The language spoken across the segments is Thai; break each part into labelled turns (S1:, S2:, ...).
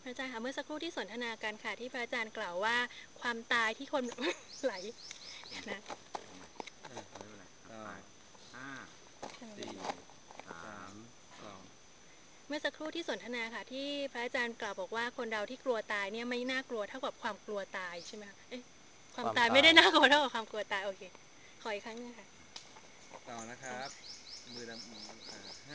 S1: อาจารย์คะเมื่อสักครู่ที่สนทนากันค่ะที่พระอาจารย์กล่าวว่าความตายที่คน ไหลนะ
S2: ไม่เป็นไรต่อ5 4 3 2
S1: เมื่อสักครู่ที่สนทนาค่ะที่พระอาจารย์กล่าวบอกว่าคนเราที่กลัวตายเนี่ยไม่น่ากลัวเท่ากับความกลัวตายใช่ไหมคะความตายไม่ได้น่ากลัวเท่ากับความกลัวตายโอเคขออีกครั้งนึงค่ะ
S2: ต่อนะครับมือดำ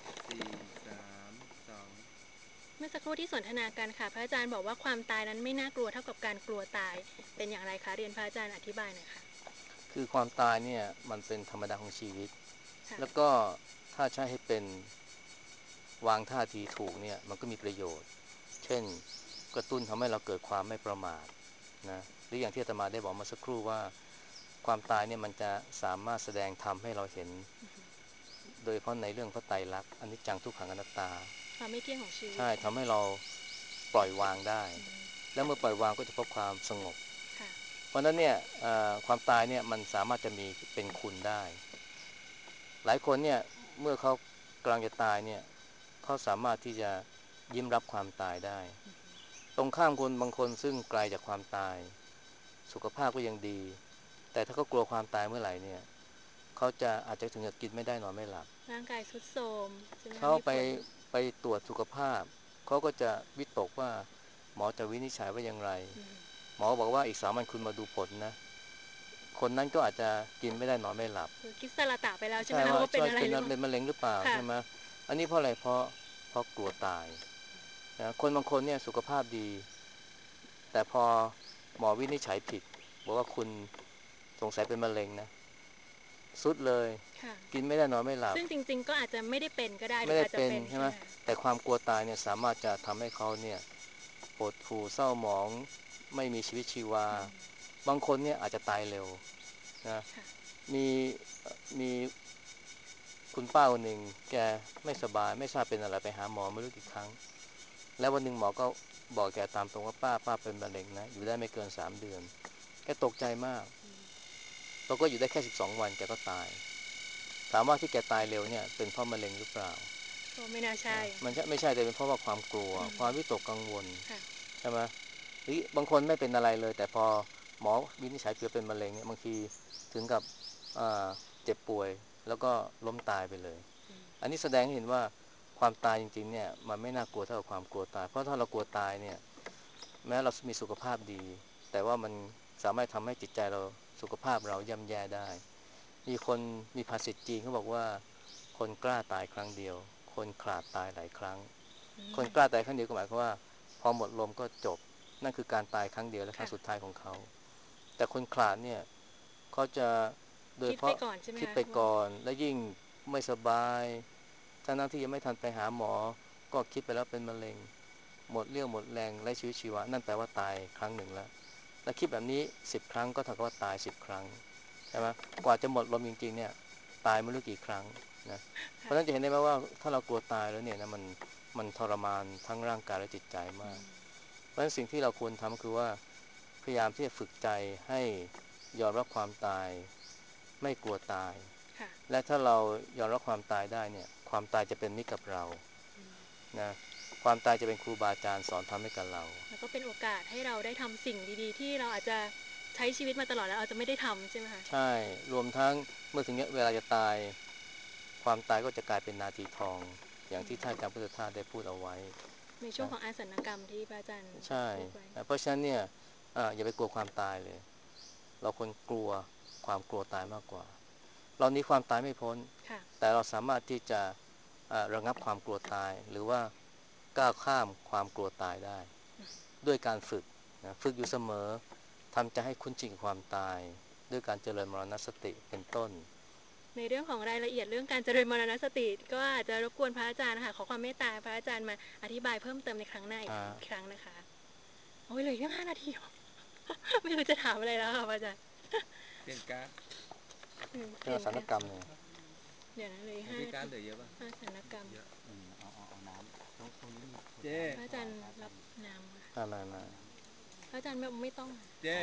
S2: 5 4 3 2
S1: เมื่อสักครู่ที่สนทนากันค่ะพระอาจารย์บอกว่าความตายนั้นไม่น่ากลัวเท่ากับการกลัวตายเป็นอย่างไรคะเรียนพระอาจารย์อธิบายหน่อยค่ะ
S3: คือความตายเนี่ยมันเป็นธรรมดาของชีวิตแล้ว
S1: ค่ะ
S3: ก็ถ้าใช้ให้เป็นวางท่าทีถูกเนี่ยมันก็มีประโยชน์เช่นกระตุ้นทำให้เราเกิดความไม่ประมาทนะหรืออย่างที่อาตมาได้บอกมาสักครู่ว่าความตายเนี่ยมันจะสามารถแสดงธรรมให้เราเห็นโดยเฉพาะในเรื่องพระไตรลักษณ์อนิจจังทุกขังอนัตตา
S1: ความไม่เที่ยงของชีวิต
S3: ใช่ทำให้เราปล่อยวางได้แล้วเมื่อปล่อยวางก็จะพบความสงบ
S1: ค่ะ
S3: เพราะนั้นเนี่ยความตายเนี่ยมันสามารถจะมีเป็นคุณได้หลายคนเนี่ยเมื่อเขากำลังจะตายเนี่ยเขาสามารถที่จะยิ้มรับความตายได้ตรงข้ามคนบางคนซึ่งไกลจากความตายสุขภาพก็ยังดีแต่ถ้าเขากลัวความตายเมื่อไหร่เนี่ยเขาจะอาจจะถึงกับกินไม่ได้นอนไม่หลับ
S1: ร่างกายทรุดโทรมใช่ไหมคะ
S3: เขาไป
S1: มีผล
S3: ไปตรวจสุขภาพเขาก็จะวิตกว่าหมอจะวินิจฉัยว่าอย่างไรหมอบอกว่าอีก3 วันคุณมาดูผลนะคนนั้นก็อาจจะกินไม่ได้นอนไม่หลับ
S1: คือคิดสละตะไปแล้วใช่ไหม
S3: ใช่ว่า
S1: คะว่าเป็น
S3: ช่วยเป็น
S1: อะไรหรือเปล่า
S3: เป็นมะเร็งหรือเปล่า
S1: ค่ะ
S3: ใช่ไหมอันนี้เพราะอะไรเพราะกลัวตายนะคนบางคนเนี่ยสุขภาพดีแต่พอหมอวินิจฉัยผิดบอกว่าคุณสงสัยเป็นมะเร็งนะสุดเลย
S1: ค่ะ
S3: กินไม่ได้นอนไม่หลับ
S1: ซึ่งจริงๆก็อาจจะไม่ได้เป็นก็ได้หรื
S3: ไม่ได้
S1: ออาจจะเป็น
S3: เป็นใช่ไหม
S1: ใช่ไหมคะ
S3: แต่ความกลัวตายเนี่ยสามารถจะทำให้เขาเนี่ยหดหู่เศร้าหมองไม่มีชีวิตชีวาบางคนเนี่ยอาจจะตายเร็วนะ
S1: ค่ะ
S3: มีมีคุณป้าคนหนึ่งแกไม่สบายไม่ทราบเป็นอะไรไปหาหมอไม่รู้กี่ครั้งแล้ววันหนึ่งหมอก็บอกแกตามตรงว่าป้าเป็นมะเร็งนะอยู่ได้ไม่เกิน3 เดือนแกตกใจมากเราก็อยู่ได้แค่12 วันแกก็ตายถามว่าที่แกตายเร็วเนี่ยเป็นเพราะมะเร็งหรือเปล่า
S1: ก็ไม่น่าใช่
S3: มันไม่ใช่แต่เป็นเพราะว่าความกลัวความวิตกกังวล
S1: ค่ะ
S3: ใช่ไหมหรือบางคนไม่เป็นอะไรเลยแต่พอหมอวินิจฉัยเกิดเป็นมะเร็งเนี่ยบางทีถึงกับเจ็บป่วยแล้วก็ล้มตายไปเลยอันนี้แสดงให้เห็นว่าความตายจริงๆเนี่ยมันไม่น่ากลัวเท่ากับความกลัวตายเพราะถ้าเรากลัวตายเนี่ยแม้เรามีสุขภาพดีแต่ว่ามันสามารถทำให้จิตใจเราสุขภาพเราย่ำแย่ได้มีคนมีภาษิตจีนเขาบอกว่าคนกล้าตายครั้งเดียวคนขลาดตายหลายครั้งคนกล้าตายครั้งเดียวก็หมายความว่าพอหมดลมก็จบนั่นคือการตายครั้งเดียวและครั้งสุดท้ายของเขาแต่คนขลาดเนี่ยเขาจะโดย
S1: คิด
S3: เพราะ
S1: ไปก่อนใช่ไหม
S3: คิด
S1: คะว่า
S3: ไปก่อนและยิ่งไม่สบายทั้งที่ยังไม่ทันไปหาหมอก็คิดไปแล้วเป็นมะเร็งหมดเรี่ยวหมดแรงไร้ชีวิตชีวะนั่นแปลว่าตายครั้งหนึ่งแล้วและคิดแบบนี้10 ครั้งก็เท่ากับว่าตาย10 ครั้งใช่ไหมกว่าจะหมดลมจริงๆเนี่ยตายไม่รู้กี่ครั้งนะเพราะฉะนั้นจะเห็นได้ไหมว่าถ้าเรากลัวตายแล้วเนี่ยนะมันทรมานทั้งร่างกายและจิตใจมากเพราะฉะนั้นสิ่งที่เราควรทำก็คือว่าพยายามที่จะฝึกใจให้ยอมรับความตายไม่กลัวตายและถ้าเรายอมรับความตายได้เนี่ยความตายจะเป็นมิตรกับเรานะความตายจะเป็นครูบาอาจารย์สอนทำให้กับเรา
S1: แล้วก็เป็นโอกาสให้เราได้ทำสิ่งดีๆที่เราอาจจะใช้ชีวิตมาตลอดแล้วอาจจะไม่ได้ทำใช่ไหมคะ
S3: ใช่รวมทั้งเมื่อถึงเวลาจะตายความตายก็จะกลายเป็นนาทีทองอย่างที่ท่านอาจารย์พุทธทาสได้พูดเอาไว้
S1: ในช่วง
S3: นะ
S1: ของอาสนกรรมที่พระอาจารย์
S3: ใช่
S1: พูดไว้
S3: เพราะฉะนั้นเนี่ยอย่าไปกลัวความตายเลยเราควรกลัวความกลัวตายมากกว่าเราหนีความตายไม่พ้น
S1: ค่ะ
S3: แต่เราสามารถที่จะระงับความกลัวตายหรือว่าก้าวข้ามความกลัวตายได้ด้วยการฝึกนะฝึกอยู่เสมอทำใจให้คุ้นชินกับความตายด้วยการเจริญมรณสติเป็นต้น
S1: ในเรื่องของรายละเอียดเรื่องการเจริญมรณสติก็อาจจะรบกวนพระอาจารย์นะคะขอความเมตตาพระอาจารย์มาอธิบายเพิ่มเติมในครั้งหน้าอีกครั้งนะคะโอ้ยเหลือแค่5 นาทีไม่รู้จะถามอะไรแล้วค่ะพระอาจารย์
S2: เปลี่ยนการ์ด
S1: เปลี่ยน
S3: สันกรรมเนี่ย
S1: เดี๋ยวนะเลย
S2: ของพี่การ์ด
S1: 5 นาที
S2: เหลือเยอะป่ะ
S1: อาสนกรรม
S2: เยอะเอาน้ำตรงนี้มี
S1: พระอาจารย์รับน้ำค่ะ
S3: ไม่
S1: พระอาจารย์ไม่ต้อง
S2: เจ้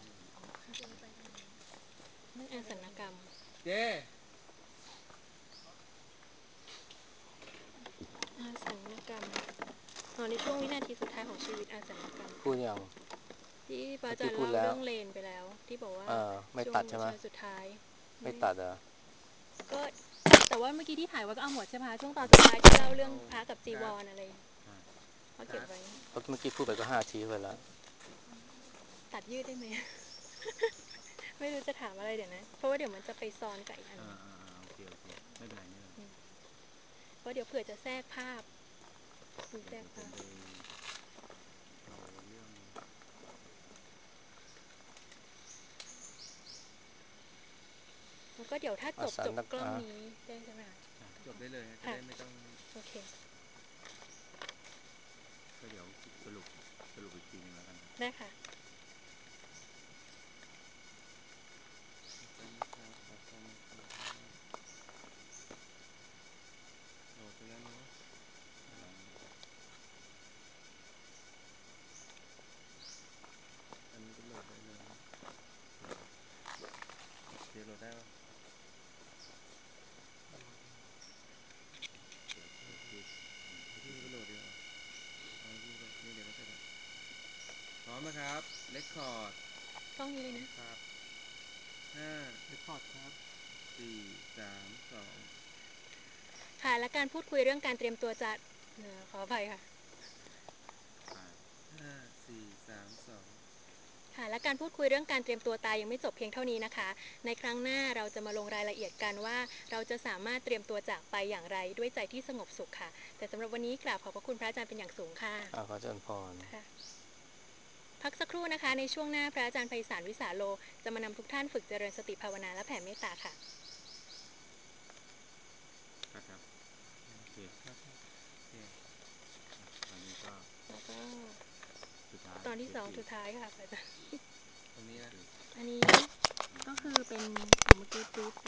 S1: เรื่องอาสนกรรม
S2: เจ้
S1: อาสนกรรมในช่วงวินาทีสุดท้ายของชีวิตอาสนกรรม
S3: พูดอย่าง
S1: ที่พระอาจารย์
S3: เมื่อกี้พูด
S1: เล่า
S3: แล้ว
S1: เรื่องเลนไปแล้ว ที่บอกว่า
S3: ไม่
S1: ช่วง
S3: ตัดใช่ไหม
S1: สุดท้าย
S3: ไม่ตัดเหรอ
S1: ก็แต่ว่าเมื่อกี้ที่ถ่ายไว้ก็เอาหมดใช่ไหมคะช่วงตอนสุดท้ายที่เล่าเรื่องพระกับจีวรอะไรเขาเก็บไว้
S3: เพราะเมื่อกี้พูดไปก็5 ทีไปแล้ว
S1: ตัดยืดได้ไหม ไม่รู้จะถามอะไรเดี๋ยวนะ เพราะว่าเดี๋ยวมันจะไปซ้อนกับอีกอันหนึ่ง
S2: โอเคไม่เป็นไรไม่เป็นไร
S1: เพราะเดี๋ยวเผื่อจะแทรกภาพมีแทรก
S2: เดี๋ยวผ
S1: ภาม พ
S2: ไปเอาเรื่อง
S1: แล้วก็เดี๋ยวถ้าจบ
S3: อาสน
S1: กล้องนี้ได้ใช่ไหมคะ
S2: จบได้เลยจะ
S1: ค่ะ
S2: ได้ไม่ต้อง
S1: โอเค
S2: ก็เดี๋ยวสรุปอีกทีหนึ่งแล้วกันครับ
S1: ได้ค่ะ
S2: ขอบคุณนะครับขอบคุณนะครับโหลดไปแล้วเนาะอันนี้ก็โหลดได้แล้วเดี๋ยวโหลดได้ป่ะพี่ก็โหลดดีกว่าเอาพี่ก็นี่เดี๋ยวก็เสร็จแล้วพร้อมนะครับเรคคอร์ด
S1: กล้องนี้เลยนะ
S2: ครับ5 เรคคอร์ดครับ4 3 2
S1: ค่ะ และการพูดคุยเรื่องการเตรียมตัวจะขออภัยค่ะ
S2: 5 4 3 2
S1: ค่ะ และการพูดคุยเรื่องการเตรียมตัวตายยังไม่จบเพียงเท่านี้นะคะ ในครั้งหน้าเราจะมาลงรายละเอียดกันว่าเราจะสามารถเตรียมตัวจากไปอย่างไรด้วยใจที่สงบสุขค่ะ แต่สำหรับวันนี้กราบขอบพระคุณพระอาจารย์เป็นอย่างสูงค่ะ
S3: ขอเจริญพร
S1: ค่ะ พักสักครู่นะคะ ในช่วงหน้าพระอาจารย์ไพศาลวิสาโลจะมานำทุกท่านฝึกเจริญสติภาวนาและแผ่เมตตาค่ะ
S2: ครับโอเคครับโอเคตอนนี้ก็
S1: แล้วก็
S2: สุดท้าย
S1: ตอนที่2สุดท้ายค่ะพระอาจารย์
S2: ตรงนี้นะ
S1: อันนี้ก็คือเป็นของเมื่อกี้ปี๊บไป